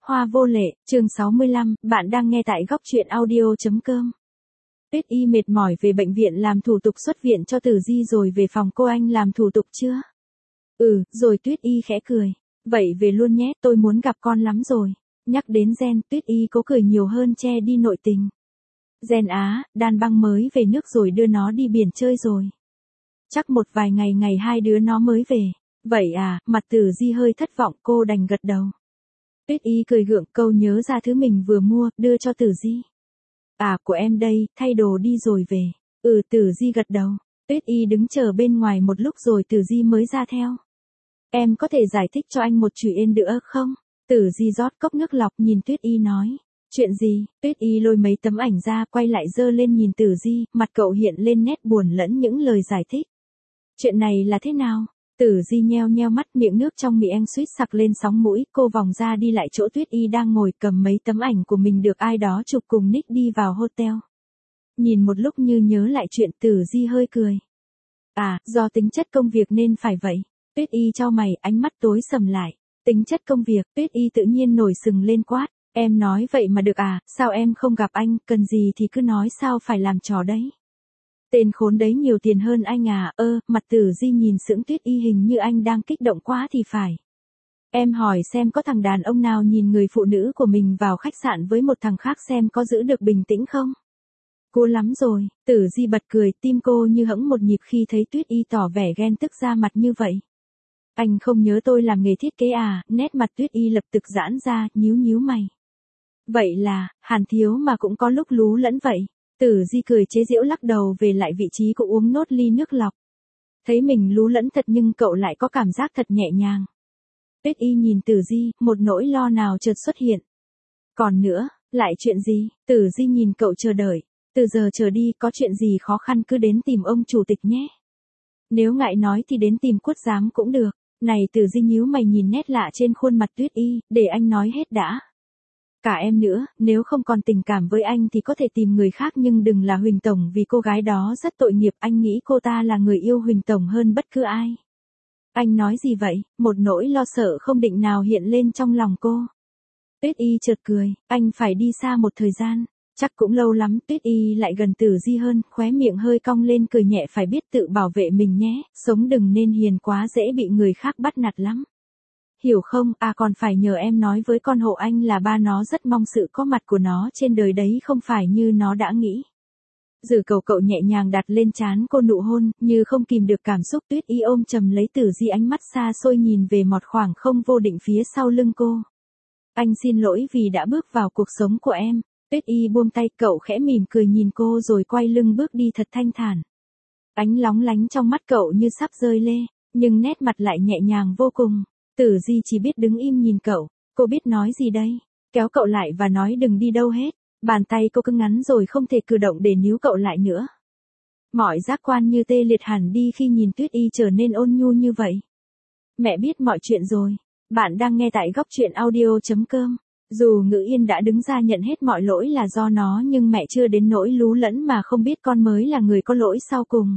Hoa vô lệ, chương 65, bạn đang nghe tại góc truyện audio.com. Tuyết Y mệt mỏi về bệnh viện làm thủ tục xuất viện cho Tử Di rồi về phòng cô anh làm thủ tục chưa? Rồi Tuyết Y khẽ cười. Vậy về luôn nhé, tôi muốn gặp con lắm rồi. Nhắc đến Gen, Tuyết Y cố cười nhiều hơn che đi nội tình. Gen á, đàn băng mới về nước rồi đưa nó đi biển chơi rồi. Chắc một vài ngày hai đứa nó mới về. Vậy à, mặt Tử Di hơi thất vọng, cô đành gật đầu. Tuyết Y cười gượng, câu nhớ ra thứ mình vừa mua, đưa cho Tử Di. À, của em đây, thay đồ đi rồi về. Tử Di gật đầu. Tuyết Y đứng chờ bên ngoài một lúc rồi Tử Di mới ra theo. Em có thể giải thích cho anh một chuyện nữa không? Tử Di rót cốc nước lọc nhìn Tuyết Y nói. Chuyện gì? Tuyết Y lôi mấy tấm ảnh ra quay lại giơ lên nhìn Tử Di, mặt cậu hiện lên nét buồn lẫn những lời giải thích. Chuyện này là thế nào? Tử Di nheo nheo mắt, miệng nước trong miệng suýt sặc lên sóng mũi, cô vòng ra đi lại chỗ Tuyết Y đang ngồi, cầm mấy tấm ảnh của mình được ai đó chụp cùng nick đi vào hotel. Nhìn một lúc như nhớ lại chuyện, Tử Di hơi cười. À, do tính chất công việc nên phải vậy. Tuyết Y chau mày, ánh mắt tối sầm lại. Tính chất công việc, Tuyết Y tự nhiên nổi sừng lên quát. Em nói vậy mà được à, sao em không gặp anh, cần gì thì cứ nói, sao phải làm trò đấy. Tên khốn đấy nhiều tiền hơn anh à, mặt Tử Di nhìn sững Tuyết Y, hình như anh đang kích động quá thì phải. Em hỏi xem có thằng đàn ông nào nhìn người phụ nữ của mình vào khách sạn với một thằng khác xem có giữ được bình tĩnh không? Cô lắm rồi, Tử Di bật cười, tim cô như hẫng một nhịp khi thấy Tuyết Y tỏ vẻ ghen tức ra mặt như vậy. Anh không nhớ tôi làm nghề thiết kế à, nét mặt Tuyết Y lập tức giãn ra, nhíu mày. Vậy là, Hàn thiếu mà cũng có lúc lú lẫn vậy. Tử Di cười chế giễu lắc đầu về lại vị trí, cô uống nốt ly nước lọc. Thấy mình lú lẫn thật nhưng cậu lại có cảm giác thật nhẹ nhàng. Tuyết Y nhìn Tử Di, một nỗi lo nào chợt xuất hiện. Còn nữa, lại chuyện gì? Tử Di nhìn cậu chờ đợi. Từ giờ trở đi có chuyện gì khó khăn cứ đến tìm ông chủ tịch nhé. Nếu ngại nói thì đến tìm Quất giám cũng được. Này, Tử Di nhíu mày nhìn nét lạ trên khuôn mặt Tuyết Y, để anh nói hết đã. Cả em nữa, nếu không còn tình cảm với anh thì có thể tìm người khác nhưng đừng là Huỳnh Tổng, vì cô gái đó rất tội nghiệp, anh nghĩ cô ta là người yêu Huỳnh Tổng hơn bất cứ ai. Anh nói gì vậy? Một nỗi lo sợ không định nào hiện lên trong lòng cô. Tuyết Y chợt cười, anh phải đi xa một thời gian. Chắc cũng lâu lắm. Tuyết Y lại gần Tử Di hơn, khóe miệng hơi cong lên cười nhẹ, phải biết tự bảo vệ mình nhé, sống đừng nên hiền quá, dễ bị người khác bắt nạt lắm. Hiểu không? À, còn phải nhờ em nói với con hộ anh là ba nó rất mong sự có mặt của nó trên đời đấy, không phải như nó đã nghĩ. Dử cậu nhẹ nhàng đặt lên trán cô nụ hôn, như không kìm được cảm xúc. Tuyết Y ôm chầm lấy Tử Di, ánh mắt xa xôi nhìn về một khoảng không vô định phía sau lưng cô. Anh xin lỗi vì đã bước vào cuộc sống của em. Tuyết Y buông tay, cậu khẽ mỉm cười nhìn cô rồi quay lưng bước đi thật thanh thản. Ánh lóng lánh trong mắt cậu như sắp rơi lê, nhưng nét mặt lại nhẹ nhàng vô cùng. Tử Di chỉ biết đứng im nhìn cậu, cô biết nói gì đây, kéo cậu lại và nói đừng đi đâu hết. Bàn tay cô cứng ngắn rồi không thể cử động để níu cậu lại nữa. Mọi giác quan như tê liệt hẳn đi khi nhìn Tuyết Y trở nên ôn nhu như vậy. Mẹ biết mọi chuyện rồi. Bạn đang nghe tại góc truyện audio.com. Dù Ngữ Yên đã đứng ra nhận hết mọi lỗi là do nó, nhưng mẹ chưa đến nỗi lú lẫn mà không biết con mới là người có lỗi sau cùng.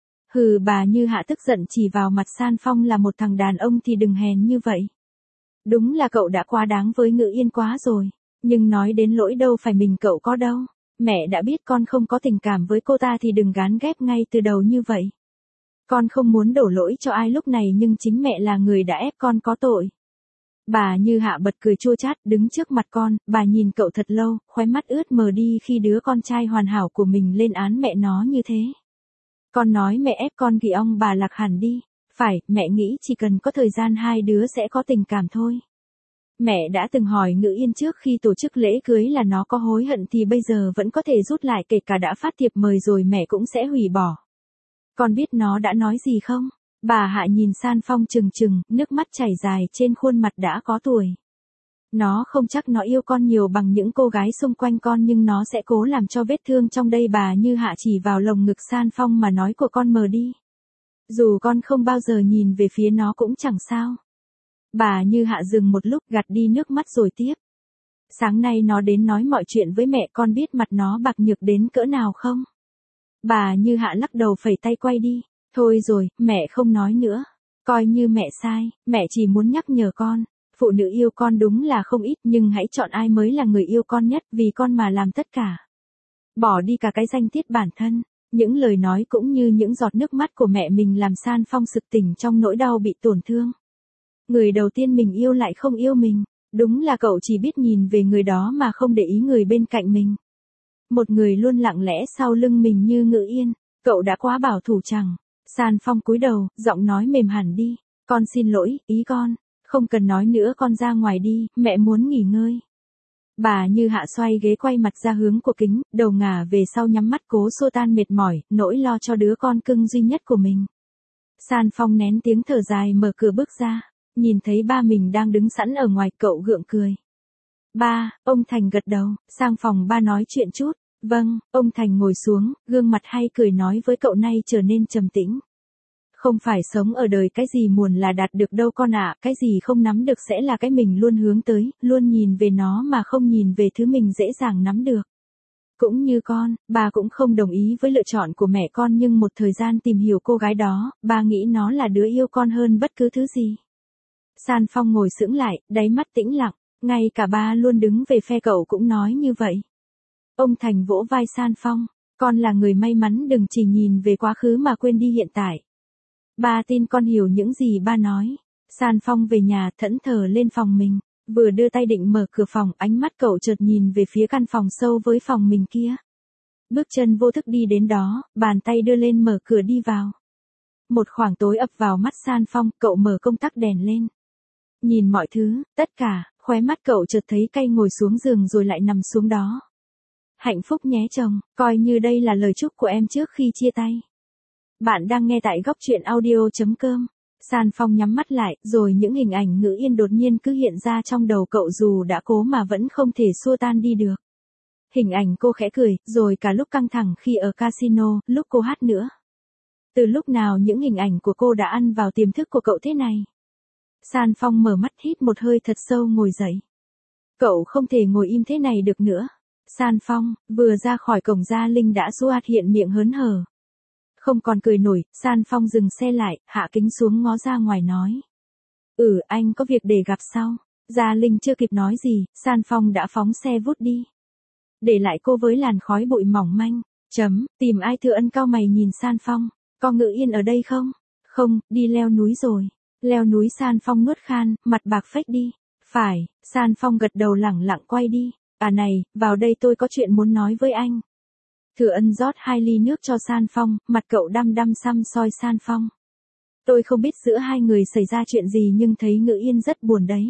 Bà Như Hạ tức giận chỉ vào mặt San Phong, là một thằng đàn ông thì đừng hèn như vậy. Đúng là cậu đã quá đáng với Ngữ Yên quá rồi. Nhưng nói đến lỗi đâu phải mình cậu có đâu. Mẹ đã biết con không có tình cảm với cô ta thì đừng gán ghép ngay từ đầu như vậy. Con không muốn đổ lỗi cho ai lúc này, nhưng chính mẹ là người đã ép con có tội. Bà Như Hạ bật cười chua chát, đứng trước mặt con, bà nhìn cậu thật lâu, khóe mắt ướt mờ đi khi đứa con trai hoàn hảo của mình lên án mẹ nó như thế. Con nói mẹ ép con ghi ông bà lạc hẳn đi. Phải, mẹ nghĩ chỉ cần có thời gian hai đứa sẽ có tình cảm thôi. Mẹ đã từng hỏi Ngữ Yên trước khi tổ chức lễ cưới là nó có hối hận thì bây giờ vẫn có thể rút lại, kể cả đã phát thiệp mời rồi mẹ cũng sẽ hủy bỏ. Con biết nó đã nói gì không? Bà Hạ nhìn San Phong trừng, nước mắt chảy dài trên khuôn mặt đã có tuổi. Nó không chắc nó yêu con nhiều bằng những cô gái xung quanh con, nhưng nó sẽ cố làm cho vết thương trong đây. Bà Như Hạ chỉ vào lồng ngực San Phong mà nói của con mờ đi. Dù con không bao giờ nhìn về phía nó cũng chẳng sao. Bà Như Hạ dừng một lúc, gạt đi nước mắt rồi tiếp. Sáng nay nó đến nói mọi chuyện với mẹ, con biết mặt nó bạc nhược đến cỡ nào không? Bà Như Hạ lắc đầu phẩy tay quay đi. Thôi rồi, mẹ không nói nữa. Coi như mẹ sai, mẹ chỉ muốn nhắc nhở con. Phụ nữ yêu con đúng là không ít, nhưng hãy chọn ai mới là người yêu con nhất, vì con mà làm tất cả. Bỏ đi cả cái danh tiết bản thân. Những lời nói cũng như những giọt nước mắt của mẹ mình làm San Phong sực tỉnh trong nỗi đau bị tổn thương. Người đầu tiên mình yêu lại không yêu mình. Đúng là cậu chỉ biết nhìn về người đó mà không để ý người bên cạnh mình. Một người luôn lặng lẽ sau lưng mình như Ngự Yên. Cậu đã quá bảo thủ chẳng. San Phong cúi đầu, giọng nói mềm hẳn đi. Con xin lỗi, ý con. Không cần nói nữa, con ra ngoài đi, mẹ muốn nghỉ ngơi. Bà Như Hạ xoay ghế quay mặt ra hướng của kính, đầu ngả về sau nhắm mắt cố xua tan mệt mỏi, nỗi lo cho đứa con cưng duy nhất của mình. San Phong nén tiếng thở dài mở cửa bước ra, nhìn thấy ba mình đang đứng sẵn ở ngoài, cậu gượng cười. Ba, ông Thành gật đầu, sang phòng ba nói chuyện chút. Vâng, ông Thành ngồi xuống, gương mặt hay cười nói với cậu nay trở nên trầm tĩnh. Không phải sống ở đời cái gì muốn là đạt được đâu con ạ, cái gì không nắm được sẽ là cái mình luôn hướng tới, luôn nhìn về nó mà không nhìn về thứ mình dễ dàng nắm được. Cũng như con, bà cũng không đồng ý với lựa chọn của mẹ con, nhưng một thời gian tìm hiểu cô gái đó, bà nghĩ nó là đứa yêu con hơn bất cứ thứ gì. San Phong ngồi sững lại, đáy mắt tĩnh lặng, ngay cả ba luôn đứng về phe cậu cũng nói như vậy. Ông Thành vỗ vai San Phong, con là người may mắn, đừng chỉ nhìn về quá khứ mà quên đi hiện tại. Ba tin con hiểu những gì ba nói. San Phong về nhà thẫn thờ lên phòng mình, vừa đưa tay định mở cửa phòng, ánh mắt cậu chợt nhìn về phía căn phòng sâu với phòng mình kia. Bước chân vô thức đi đến đó, bàn tay đưa lên mở cửa đi vào. Một khoảng tối ập vào mắt San Phong, cậu mở công tắc đèn lên. Nhìn mọi thứ, tất cả, khóe mắt cậu chợt thấy cay, ngồi xuống giường rồi lại nằm xuống đó. Hạnh phúc nhé chồng, coi như đây là lời chúc của em trước khi chia tay. Bạn đang nghe tại góc truyện audio.com. San Phong nhắm mắt lại, rồi những hình ảnh Ngữ Yên đột nhiên cứ hiện ra trong đầu cậu, dù đã cố mà vẫn không thể xua tan đi được. Hình ảnh cô khẽ cười, rồi cả lúc căng thẳng khi ở casino, lúc cô hát nữa. Từ lúc nào những hình ảnh của cô đã ăn vào tiềm thức của cậu thế này? San Phong mở mắt, hít một hơi thật sâu, ngồi dậy. Cậu không thể ngồi im thế này được nữa. San Phong, vừa ra khỏi cổng Gia Linh đã xuất hiện miệng hớn hở. Không còn cười nổi, San Phong dừng xe lại, hạ kính xuống ngó ra ngoài nói. Anh có việc để gặp sau. Gia Linh chưa kịp nói gì, San Phong đã phóng xe vút đi. Để lại cô với làn khói bụi mỏng manh. Tìm ai? Thừa Ân cau mày nhìn San Phong. Có Ngự Yên ở đây không? Không, đi leo núi rồi. Leo núi? San Phong nuốt khan, mặt bạc phách đi. Phải, San Phong gật đầu lẳng lặng quay đi. À này, vào đây, tôi có chuyện muốn nói với anh. Thừa Ân rót 2 ly nước cho San Phong, mặt cậu đăm đăm xăm soi San Phong. Tôi không biết giữa hai người xảy ra chuyện gì, nhưng thấy Ngự Yên rất buồn đấy.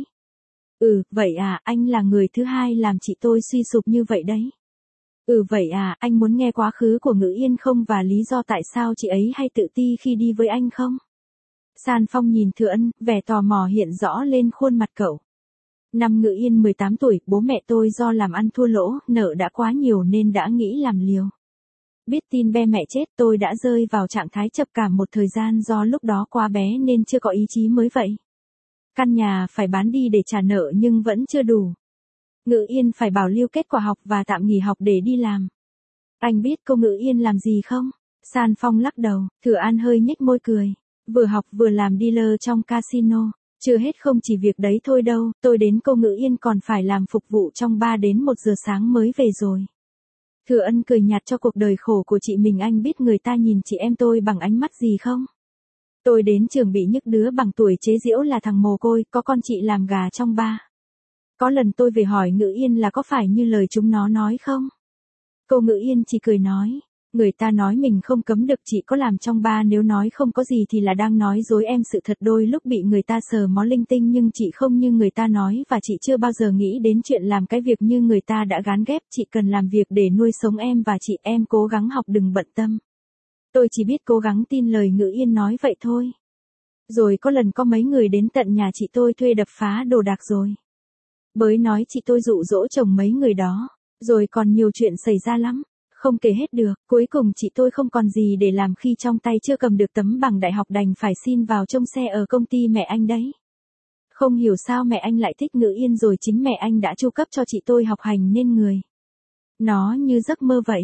Vậy à, anh là người thứ hai làm chị tôi suy sụp như vậy đấy. Vậy à, anh muốn nghe quá khứ của Ngự Yên không, và lý do tại sao chị ấy hay tự ti khi đi với anh không? San Phong nhìn Thừa Ân, vẻ tò mò hiện rõ lên khuôn mặt cậu. Năm Ngự Yên 18 tuổi, bố mẹ tôi do làm ăn thua lỗ, nợ đã quá nhiều nên đã nghĩ làm liều. Biết tin ba mẹ chết, tôi đã rơi vào trạng thái trầm cảm một thời gian, do lúc đó quá bé nên chưa có ý chí mới vậy. Căn nhà phải bán đi để trả nợ nhưng vẫn chưa đủ. Ngự Yên phải bảo lưu kết quả học và tạm nghỉ học để đi làm. Anh biết cô Ngự Yên làm gì không? San Phong lắc đầu, Thừa An hơi nhếch môi cười. Vừa học vừa làm dealer trong casino. Chưa hết, không chỉ việc đấy thôi đâu, tôi đến cô Ngự Yên còn phải làm phục vụ trong 3 đến 1 giờ sáng mới về rồi. Thừa Ân cười nhạt cho cuộc đời khổ của chị mình. Anh biết người ta nhìn chị em tôi bằng ánh mắt gì không? Tôi đến trường bị nhức, đứa bằng tuổi chế giễu là thằng mồ côi, có con chị làm gà trong ba. Có lần tôi về hỏi Ngự Yên là có phải như lời chúng nó nói không? Cô Ngự Yên chỉ cười nói. Người ta nói mình không cấm được, chị có làm trong ba, nếu nói không có gì thì là đang nói dối em. Sự thật đôi lúc bị người ta sờ mó linh tinh, nhưng chị không như người ta nói, và chị chưa bao giờ nghĩ đến chuyện làm cái việc như người ta đã gán ghép. Chị cần làm việc để nuôi sống em và chị, em cố gắng học, đừng bận tâm. Tôi chỉ biết cố gắng tin lời Ngự Yên nói vậy thôi. Rồi có lần có mấy người đến tận nhà chị tôi thuê đập phá đồ đạc rồi. Bới nói chị tôi dụ dỗ chồng mấy người đó. Rồi còn nhiều chuyện xảy ra lắm. Không kể hết được, cuối cùng chị tôi không còn gì để làm khi trong tay chưa cầm được tấm bằng đại học, đành phải xin vào trông xe ở công ty mẹ anh đấy. Không hiểu sao mẹ anh lại thích Ngự Yên, rồi chính mẹ anh đã chu cấp cho chị tôi học hành nên người nó như giấc mơ vậy.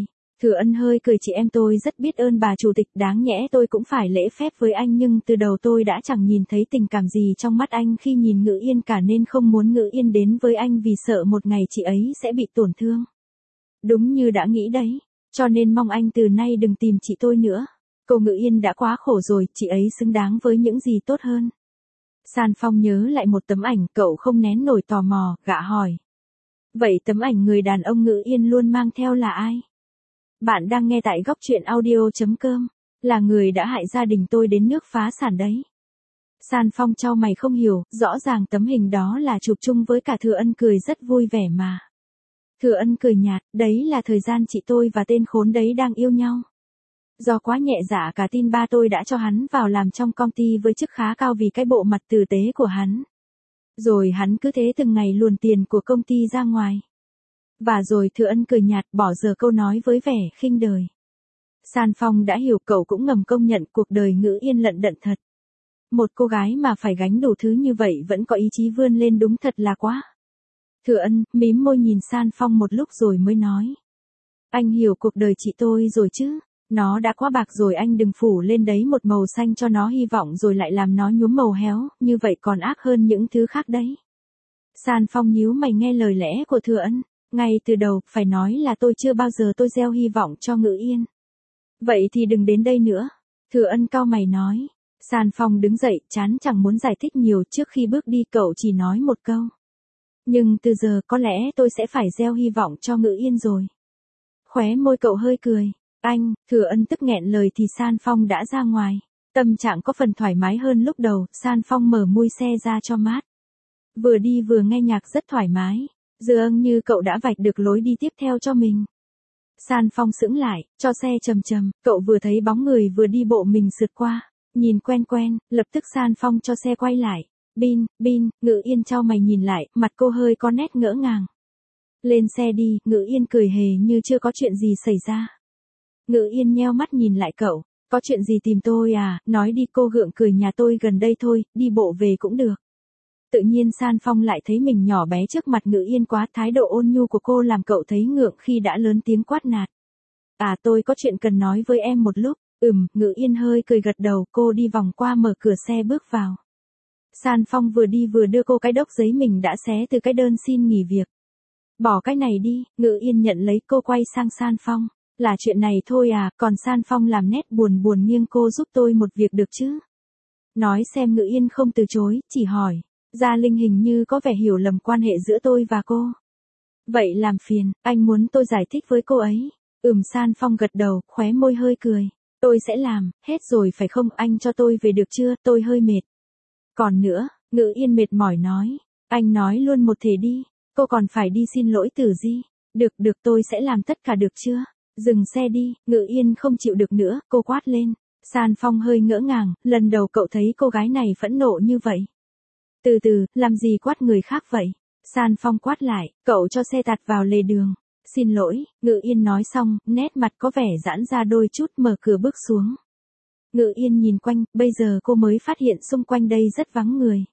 Thừa Ân hơi cười, chị em tôi rất biết ơn bà chủ tịch, đáng nhẽ tôi cũng phải lễ phép với anh, nhưng từ đầu tôi đã chẳng nhìn thấy tình cảm gì trong mắt anh khi nhìn Ngữ Yên cả, nên không muốn Ngữ Yên đến với anh vì sợ một ngày chị ấy sẽ bị tổn thương. Đúng như đã nghĩ đấy, cho nên mong anh từ nay đừng tìm chị tôi nữa. Cô Ngữ Yên đã quá khổ rồi, chị ấy xứng đáng với những gì tốt hơn. San Phong nhớ lại một tấm ảnh, cậu không nén nổi tò mò, gạ hỏi. Vậy tấm ảnh người đàn ông Ngữ Yên luôn mang theo là ai? Bạn đang nghe tại góc truyện audio.com, là người đã hại gia đình tôi đến nước phá sản đấy. San Phong chau mày không hiểu, rõ ràng tấm hình đó là chụp chung với cả Thừa Ân, cười rất vui vẻ mà. Thừa Ân cười nhạt, đấy là thời gian chị tôi và tên khốn đấy đang yêu nhau. Do quá nhẹ dạ cả tin, ba tôi đã cho hắn vào làm trong công ty với chức khá cao vì cái bộ mặt tử tế của hắn. Rồi hắn cứ thế từng ngày luồn tiền của công ty ra ngoài. Và rồi Thừa Ân cười nhạt, bỏ dở câu nói với vẻ khinh đời. San Phong đã hiểu, cậu cũng ngầm công nhận cuộc đời Ngữ Yên lận đận thật. Một cô gái mà phải gánh đủ thứ như vậy vẫn có ý chí vươn lên, đúng thật là quá. Thừa Ân mím môi nhìn San Phong một lúc rồi mới nói. Anh hiểu cuộc đời chị tôi rồi chứ, nó đã quá bạc rồi, anh đừng phủ lên đấy một màu xanh cho nó hy vọng rồi lại làm nó nhuốm màu héo, như vậy còn ác hơn những thứ khác đấy. San Phong nhíu mày nghe lời lẽ của Thừa Ân. Ngay từ đầu, phải nói là tôi chưa bao giờ tôi gieo hy vọng cho Ngữ Yên. Vậy thì đừng đến đây nữa. Thừa Ân cau mày nói. San Phong đứng dậy, chán chẳng muốn giải thích nhiều, trước khi bước đi cậu chỉ nói một câu. Nhưng từ giờ có lẽ tôi sẽ phải gieo hy vọng cho Ngữ Yên rồi. Khóe môi cậu hơi cười. Anh, Thừa Ân tức nghẹn lời thì San Phong đã ra ngoài. Tâm trạng có phần thoải mái hơn lúc đầu, San Phong mở mui xe ra cho mát. Vừa đi vừa nghe nhạc rất thoải mái. Dường như cậu đã vạch được lối đi tiếp theo cho mình. San Phong sững lại, cho xe chậm chậm, cậu vừa thấy bóng người vừa đi bộ mình sượt qua. Nhìn quen quen, lập tức San Phong cho xe quay lại. Bin, Ngữ Yên chau mày nhìn lại, mặt cô hơi có nét ngỡ ngàng. Lên xe đi, Ngữ Yên cười hề như chưa có chuyện gì xảy ra. Ngữ Yên nheo mắt nhìn lại cậu, có chuyện gì tìm tôi à, nói đi. Cô gượng cười, nhà tôi gần đây thôi, đi bộ về cũng được. Tự nhiên San Phong lại thấy mình nhỏ bé trước mặt Ngữ Yên quá, thái độ ôn nhu của cô làm cậu thấy ngượng khi đã lớn tiếng quát nạt. À, tôi có chuyện cần nói với em một lúc. Ngữ Yên hơi cười gật đầu, cô đi vòng qua mở cửa xe bước vào. San Phong vừa đi vừa đưa cô cái đốc giấy mình đã xé từ cái đơn xin nghỉ việc. Bỏ cái này đi, Ngữ Yên nhận lấy, cô quay sang San Phong. Là chuyện này thôi à, còn San Phong làm nét buồn nghiêng, cô giúp tôi một việc được chứ? Nói xem. Ngữ Yên không từ chối, chỉ hỏi. Gia Linh hình như có vẻ hiểu lầm quan hệ giữa tôi và cô. Vậy làm phiền, anh muốn tôi giải thích với cô ấy. San Phong gật đầu, khóe môi hơi cười. Tôi sẽ làm, hết rồi phải không, anh cho tôi về được chưa, tôi hơi mệt. Còn nữa, Ngữ Yên mệt mỏi nói. Anh nói luôn một thể đi, cô còn phải đi xin lỗi Tử Di. Được, tôi sẽ làm tất cả, được chưa? Dừng xe đi, Ngữ Yên không chịu được nữa, cô quát lên. San Phong hơi ngỡ ngàng, lần đầu cậu thấy cô gái này phẫn nộ như vậy. Từ từ, làm gì quát người khác vậy? San Phong quát lại, cậu cho xe tạt vào lề đường. Xin lỗi, Ngữ Yên nói xong, nét mặt có vẻ giãn ra đôi chút, mở cửa bước xuống. Ngữ Yên nhìn quanh, bây giờ cô mới phát hiện xung quanh đây rất vắng người.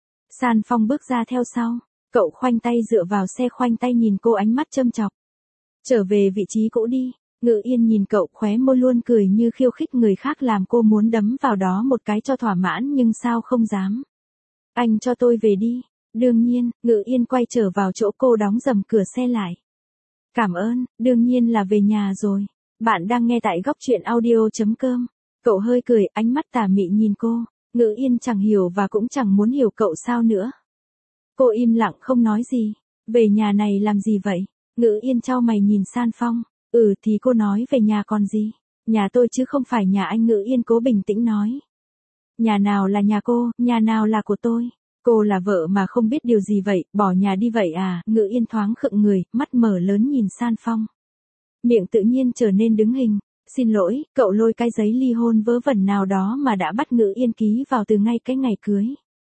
San Phong bước ra theo sau, cậu khoanh tay dựa vào xe, khoanh tay nhìn cô, ánh mắt châm chọc. Trở về vị trí cũ đi. Ngữ Yên nhìn cậu, khóe môi luôn cười như khiêu khích người khác, làm cô muốn đấm vào đó một cái cho thỏa mãn nhưng sao không dám. Anh cho tôi về đi. Đương nhiên, Ngữ Yên quay trở vào chỗ cô, đóng dầm cửa xe lại. Cảm ơn, đương nhiên là về nhà rồi. Bạn đang nghe tại góc truyện audio.com. Cậu hơi cười, ánh mắt tà mị nhìn cô. Ngữ Yên chẳng hiểu và cũng chẳng muốn hiểu cậu sao nữa. Cô im lặng không nói gì. Về nhà này làm gì vậy? Ngữ Yên chau mày nhìn San Phong. Thì cô nói về nhà còn gì. Nhà tôi chứ không phải nhà anh. Ngữ Yên cố bình tĩnh nói. Nhà nào là nhà cô, nhà nào là của tôi? Cô là vợ mà không biết điều gì vậy, bỏ nhà đi vậy à? Ngữ Yên thoáng khựng người, mắt mở lớn nhìn San Phong. Miệng tự nhiên trở nên đứng hình. Xin lỗi, cậu lôi cái giấy ly hôn vớ vẩn nào đó mà đã bắt Ngữ Yên ký vào từ ngay cái ngày cưới.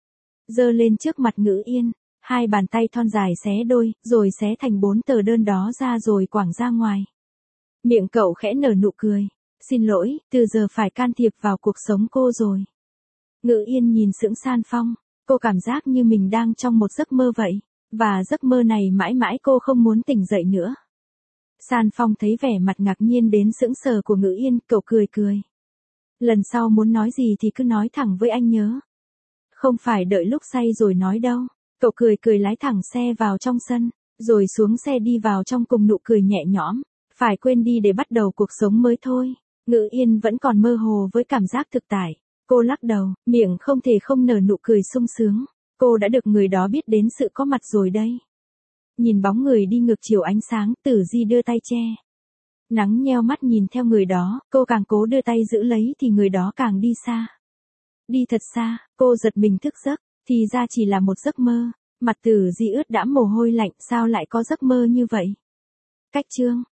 Giơ lên trước mặt Ngữ Yên, hai bàn tay thon dài xé đôi, rồi xé thành 4 tờ đơn đó ra rồi quẳng ra ngoài. Miệng cậu khẽ nở nụ cười. Xin lỗi, từ giờ phải can thiệp vào cuộc sống cô rồi. Ngữ Yên nhìn sững San Phong, cô cảm giác như mình đang trong một giấc mơ vậy, và giấc mơ này mãi mãi cô không muốn tỉnh dậy nữa. San Phong thấy vẻ mặt ngạc nhiên đến sững sờ của Ngữ Yên, cậu cười cười. Lần sau muốn nói gì thì cứ nói thẳng với anh nhớ. Không phải đợi lúc say rồi nói đâu. Cậu cười cười lái thẳng xe vào trong sân, rồi xuống xe đi vào trong cùng nụ cười nhẹ nhõm. Phải quên đi để bắt đầu cuộc sống mới thôi. Ngữ Yên vẫn còn mơ hồ với cảm giác thực tại. Cô lắc đầu, miệng không thể không nở nụ cười sung sướng. Cô đã được người đó biết đến sự có mặt rồi đây. Nhìn bóng người đi ngược chiều ánh sáng, Tử Di đưa tay che. Nắng nheo mắt nhìn theo người đó, cô càng cố đưa tay giữ lấy thì người đó càng đi xa. Đi thật xa, cô giật mình thức giấc, thì ra chỉ là một giấc mơ. Mặt Tử Di ướt đẫm mồ hôi lạnh, sao lại có giấc mơ như vậy? Cách chương